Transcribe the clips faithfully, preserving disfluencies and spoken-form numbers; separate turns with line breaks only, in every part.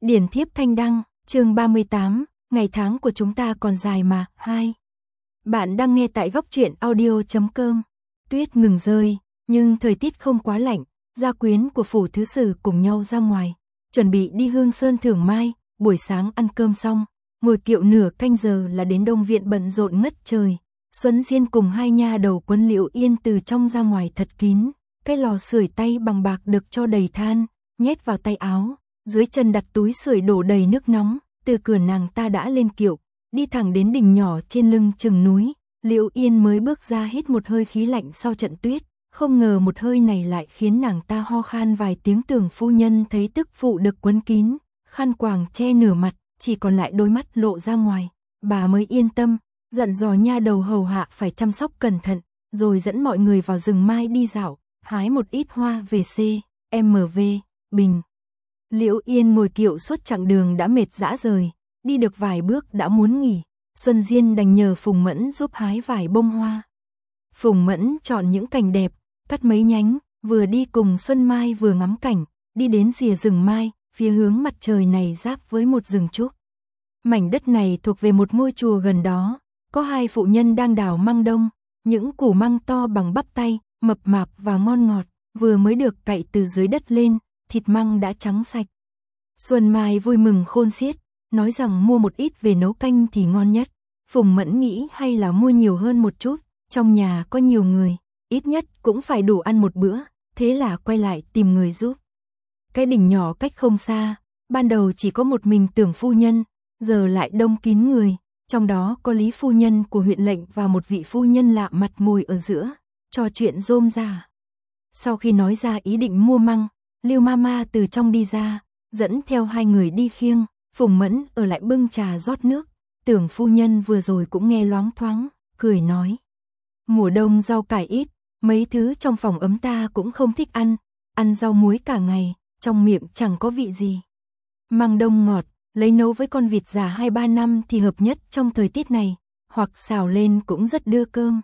Điển thiếp thanh đăng, chương ba mươi tám, ngày tháng của chúng ta còn dài mà, hai. Bạn đang nghe tại góc truyện audio chấm com. Tuyết ngừng rơi, nhưng thời tiết không quá lạnh, gia quyến của phủ thứ sử cùng nhau ra ngoài, chuẩn bị đi Hương Sơn thưởng mai, buổi sáng ăn cơm xong, ngồi kiệu nửa canh giờ là đến Đông Viện bận rộn ngất trời. Xuân Diên cùng hai nha đầu Quân Liễu Yên từ trong ra ngoài thật kín, cái lò sưởi tay bằng bạc được cho đầy than, nhét vào tay áo, dưới chân đặt túi sưởi đổ đầy nước nóng, từ cửa nàng ta đã lên kiệu, đi thẳng đến đỉnh nhỏ trên lưng chừng núi. Liễu Yên mới bước ra hít một hơi khí lạnh sau trận tuyết, không ngờ một hơi này lại khiến nàng ta ho khan vài tiếng. Tưởng phu nhân thấy tức phụ được quấn kín, khăn quàng che nửa mặt, chỉ còn lại đôi mắt lộ ra ngoài, bà mới yên tâm, dặn dò nha đầu hầu hạ phải chăm sóc cẩn thận, rồi dẫn mọi người vào rừng mai đi dạo, hái một ít hoa về C, M V, Bình. Liễu Yên ngồi kiệu suốt chặng đường đã mệt rã rời, đi được vài bước đã muốn nghỉ. Xuân Diên đành nhờ Phùng Mẫn giúp hái vài bông hoa. Phùng Mẫn chọn những cành đẹp, cắt mấy nhánh, vừa đi cùng Xuân Mai vừa ngắm cảnh, đi đến rìa rừng mai, phía hướng mặt trời này giáp với một rừng trúc. Mảnh đất này thuộc về một ngôi chùa gần đó, có hai phụ nhân đang đào măng đông, những củ măng to bằng bắp tay, mập mạp và ngon ngọt, vừa mới được cậy từ dưới đất lên, thịt măng đã trắng sạch. Xuân Mai vui mừng khôn xiết, nói rằng mua một ít về nấu canh thì ngon nhất. Phùng Mẫn nghĩ hay là mua nhiều hơn một chút, trong nhà có nhiều người, ít nhất cũng phải đủ ăn một bữa, thế là quay lại tìm người giúp. Cái đỉnh nhỏ cách không xa, ban đầu chỉ có một mình Tưởng phu nhân, giờ lại đông kín người, trong đó có Lý phu nhân của huyện lệnh và một vị phu nhân lạ mặt ngồi ở giữa, trò chuyện rôm rả. Sau khi nói ra ý định mua măng, Lưu Mama từ trong đi ra, dẫn theo hai người đi khiêng. Phùng Mẫn ở lại bưng trà rót nước. Tưởng phu nhân vừa rồi cũng nghe loáng thoáng, cười nói: mùa đông rau cải ít, mấy thứ trong phòng ấm ta cũng không thích ăn, ăn rau muối cả ngày, trong miệng chẳng có vị gì. Măng đông ngọt, lấy nấu với con vịt già hai ba năm thì hợp nhất trong thời tiết này, hoặc xào lên cũng rất đưa cơm.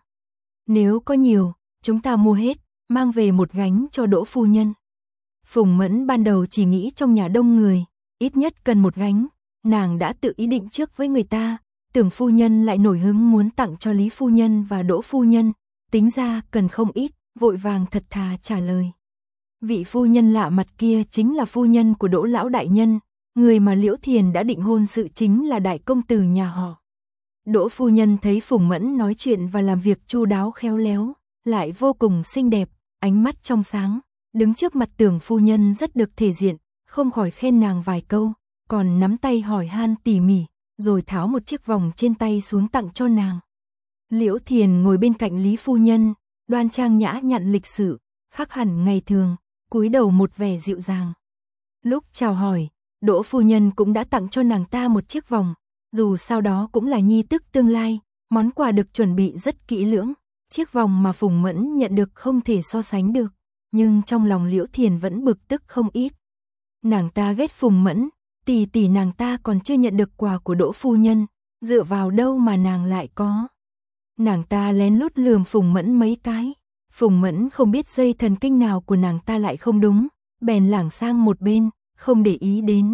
Nếu có nhiều, chúng ta mua hết, mang về một gánh cho Đỗ phu nhân. Phùng Mẫn ban đầu chỉ nghĩ trong nhà đông người, ít nhất cần một gánh, nàng đã tự ý định trước với người ta. Tưởng phu nhân lại nổi hứng muốn tặng cho Lý phu nhân và Đỗ phu nhân, tính ra cần không ít, vội vàng thật thà trả lời. Vị phu nhân lạ mặt kia chính là phu nhân của Đỗ lão đại nhân, người mà Liễu Thiền đã định hôn sự, chính là đại công tử nhà họ. Đỗ phu nhân thấy Phùng Mẫn nói chuyện và làm việc chu đáo khéo léo, lại vô cùng xinh đẹp, ánh mắt trong sáng, đứng trước mặt Tưởng phu nhân rất được thể diện, không khỏi khen nàng vài câu, còn nắm tay hỏi han tỉ mỉ, rồi tháo một chiếc vòng trên tay xuống tặng cho nàng. Liễu Thiền ngồi bên cạnh Lý phu nhân, đoan trang nhã nhặn lịch sự, khác hẳn ngày thường, cúi đầu một vẻ dịu dàng. Lúc chào hỏi, Đỗ phu nhân cũng đã tặng cho nàng ta một chiếc vòng, dù sau đó cũng là nhi tức tương lai, món quà được chuẩn bị rất kỹ lưỡng. Chiếc vòng mà Phùng Mẫn nhận được không thể so sánh được, nhưng trong lòng Liễu Thiền vẫn bực tức không ít. Nàng ta ghét Phùng Mẫn, tỷ tỷ nàng ta còn chưa nhận được quà của Đỗ phu nhân, dựa vào đâu mà nàng lại có. Nàng ta lén lút lườm Phùng Mẫn mấy cái, Phùng Mẫn không biết dây thần kinh nào của nàng ta lại không đúng, bèn lảng sang một bên, không để ý đến.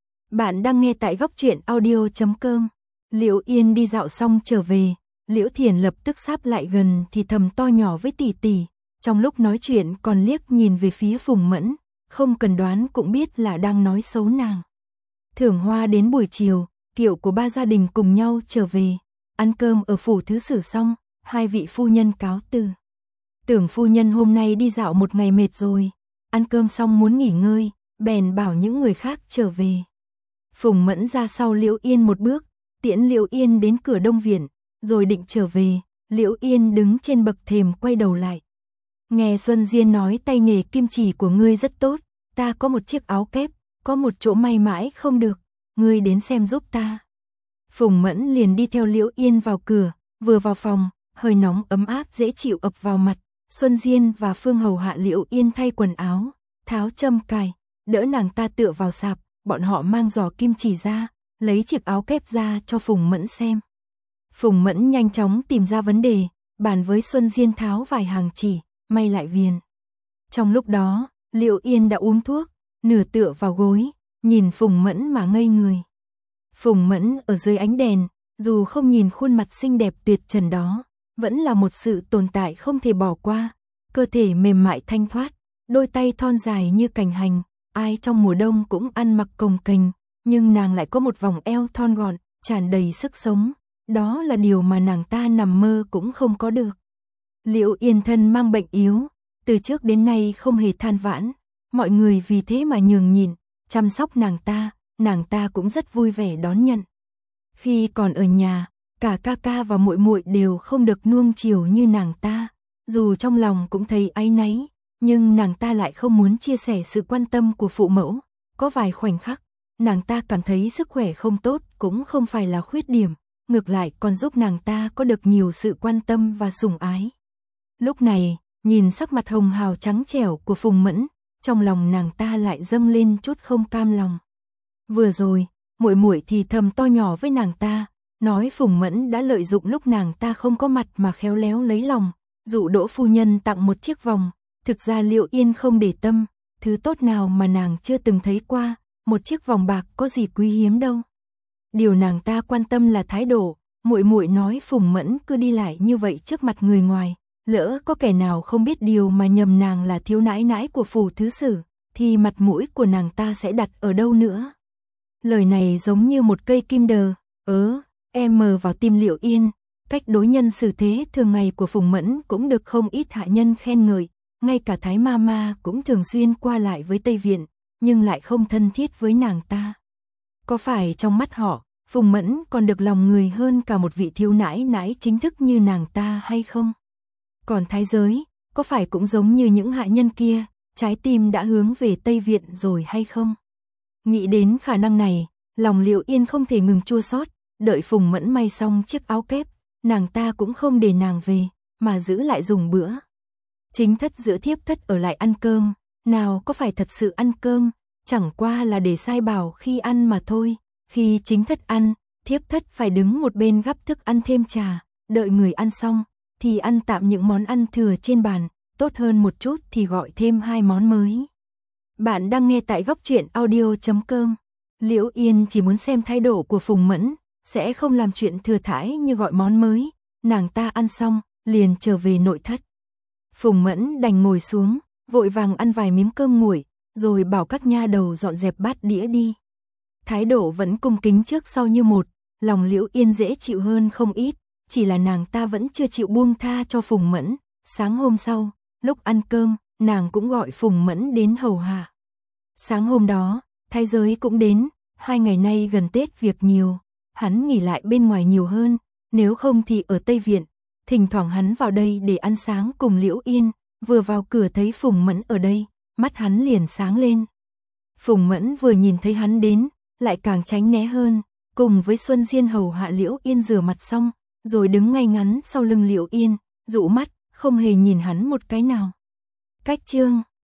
Bạn đang nghe tại góc truyện audio chấm com. Liễu Yên đi dạo xong trở về, Liễu Thiền lập tức sáp lại gần thì thầm to nhỏ với tỷ tỷ, trong lúc nói chuyện còn liếc nhìn về phía Phùng Mẫn, không cần đoán cũng biết là đang nói xấu nàng. Thưởng hoa đến buổi chiều, kiệu của ba gia đình cùng nhau trở về, ăn cơm ở phủ thứ sử xong, hai vị phu nhân cáo từ. Tưởng phu nhân hôm nay đi dạo một ngày mệt rồi, ăn cơm xong muốn nghỉ ngơi, bèn bảo những người khác trở về. Phùng Mẫn ra sau Liễu Yên một bước, tiễn Liễu Yên đến cửa Đông Viện, rồi định trở về. Liễu Yên đứng trên bậc thềm quay đầu lại. Nghe Xuân Diên nói tay nghề kim chỉ của ngươi rất tốt, ta có một chiếc áo kép, có một chỗ may mãi không được, ngươi đến xem giúp ta. Phùng Mẫn liền đi theo Liễu Yên vào cửa, vừa vào phòng, hơi nóng ấm áp dễ chịu ập vào mặt. Xuân Diên và Phương hầu hạ Liễu Yên thay quần áo, tháo châm cài, đỡ nàng ta tựa vào sạp, bọn họ mang giỏ kim chỉ ra, lấy chiếc áo kép ra cho Phùng Mẫn xem. Phùng Mẫn nhanh chóng tìm ra vấn đề, bàn với Xuân Diên tháo vài hàng chỉ, may lại viền. Trong lúc đó, Liễu Yên đã uống thuốc, nửa tựa vào gối, nhìn Phùng Mẫn mà ngây người. Phùng Mẫn ở dưới ánh đèn, dù không nhìn khuôn mặt xinh đẹp tuyệt trần đó, vẫn là một sự tồn tại không thể bỏ qua, cơ thể mềm mại thanh thoát, đôi tay thon dài như cành hành, ai trong mùa đông cũng ăn mặc cồng kềnh, nhưng nàng lại có một vòng eo thon gọn, tràn đầy sức sống, đó là điều mà nàng ta nằm mơ cũng không có được. Liễu Yên thân mang bệnh yếu, từ trước đến nay không hề than vãn, mọi người vì thế mà nhường nhịn, chăm sóc nàng ta, nàng ta cũng rất vui vẻ đón nhận. Khi còn ở nhà, cả ca ca và muội muội đều không được nuông chiều như nàng ta, dù trong lòng cũng thấy áy náy, nhưng nàng ta lại không muốn chia sẻ sự quan tâm của phụ mẫu. Có vài khoảnh khắc, nàng ta cảm thấy sức khỏe không tốt cũng không phải là khuyết điểm, ngược lại còn giúp nàng ta có được nhiều sự quan tâm và sủng ái. Lúc này, nhìn sắc mặt hồng hào trắng trẻo của Phùng Mẫn, trong lòng nàng ta lại dâng lên chút không cam lòng. Vừa rồi, muội muội thì thầm to nhỏ với nàng ta, nói Phùng Mẫn đã lợi dụng lúc nàng ta không có mặt mà khéo léo lấy lòng, dụ Đỗ phu nhân tặng một chiếc vòng. Thực ra Liễu Yên không để tâm, thứ tốt nào mà nàng chưa từng thấy qua, một chiếc vòng bạc có gì quý hiếm đâu. Điều nàng ta quan tâm là thái độ, muội muội nói Phùng Mẫn cứ đi lại như vậy trước mặt người ngoài, lỡ có kẻ nào không biết điều mà nhầm nàng là thiếu nãi nãi của phủ thứ sử, thì mặt mũi của nàng ta sẽ đặt ở đâu nữa. Lời này giống như một cây kim đờ, ớ, em mờ vào tim Liễu Yên, cách đối nhân xử thế thường ngày của Phùng Mẫn cũng được không ít hạ nhân khen ngợi, ngay cả Thái Ma Ma cũng thường xuyên qua lại với Tây Viện, nhưng lại không thân thiết với nàng ta. Có phải trong mắt họ, Phùng Mẫn còn được lòng người hơn cả một vị thiếu nãi nãi chính thức như nàng ta hay không? Còn thái giới, có phải cũng giống như những hạ nhân kia, trái tim đã hướng về Tây Viện rồi hay không? Nghĩ đến khả năng này, lòng Liễu Yên không thể ngừng chua xót, đợi Phùng Mẫn may xong chiếc áo kép, nàng ta cũng không để nàng về, mà giữ lại dùng bữa. Chính thất giữa thiếp thất ở lại ăn cơm, nào có phải thật sự ăn cơm, chẳng qua là để sai bảo khi ăn mà thôi. Khi chính thất ăn, thiếp thất phải đứng một bên gắp thức ăn thêm trà, đợi người ăn xong, thì ăn tạm những món ăn thừa trên bàn, tốt hơn một chút thì gọi thêm hai món mới. Bạn đang nghe tại góc truyện audio chấm com. Liễu Yên chỉ muốn xem thái độ của Phùng Mẫn, sẽ không làm chuyện thừa thãi như gọi món mới, nàng ta ăn xong, liền trở về nội thất. Phùng Mẫn đành ngồi xuống, vội vàng ăn vài miếng cơm nguội, rồi bảo các nha đầu dọn dẹp bát đĩa đi. Thái độ vẫn cung kính trước sau như một, lòng Liễu Yên dễ chịu hơn không ít, chỉ là nàng ta vẫn chưa chịu buông tha cho Phùng Mẫn. Sáng hôm sau, lúc ăn cơm, nàng cũng gọi Phùng Mẫn đến hầu hạ. Sáng hôm đó, thái giới cũng đến, hai ngày nay gần Tết việc nhiều, hắn nghỉ lại bên ngoài nhiều hơn, nếu không thì ở Tây Viện. Thỉnh thoảng hắn vào đây để ăn sáng cùng Liễu Yên, vừa vào cửa thấy Phùng Mẫn ở đây, mắt hắn liền sáng lên. Phùng Mẫn vừa nhìn thấy hắn đến, lại càng tránh né hơn, cùng với Xuân Diên hầu hạ Liễu Yên rửa mặt xong, rồi đứng ngay ngắn sau lưng Liễu Yên, dụ mắt, không hề nhìn hắn một cái nào. Cách chương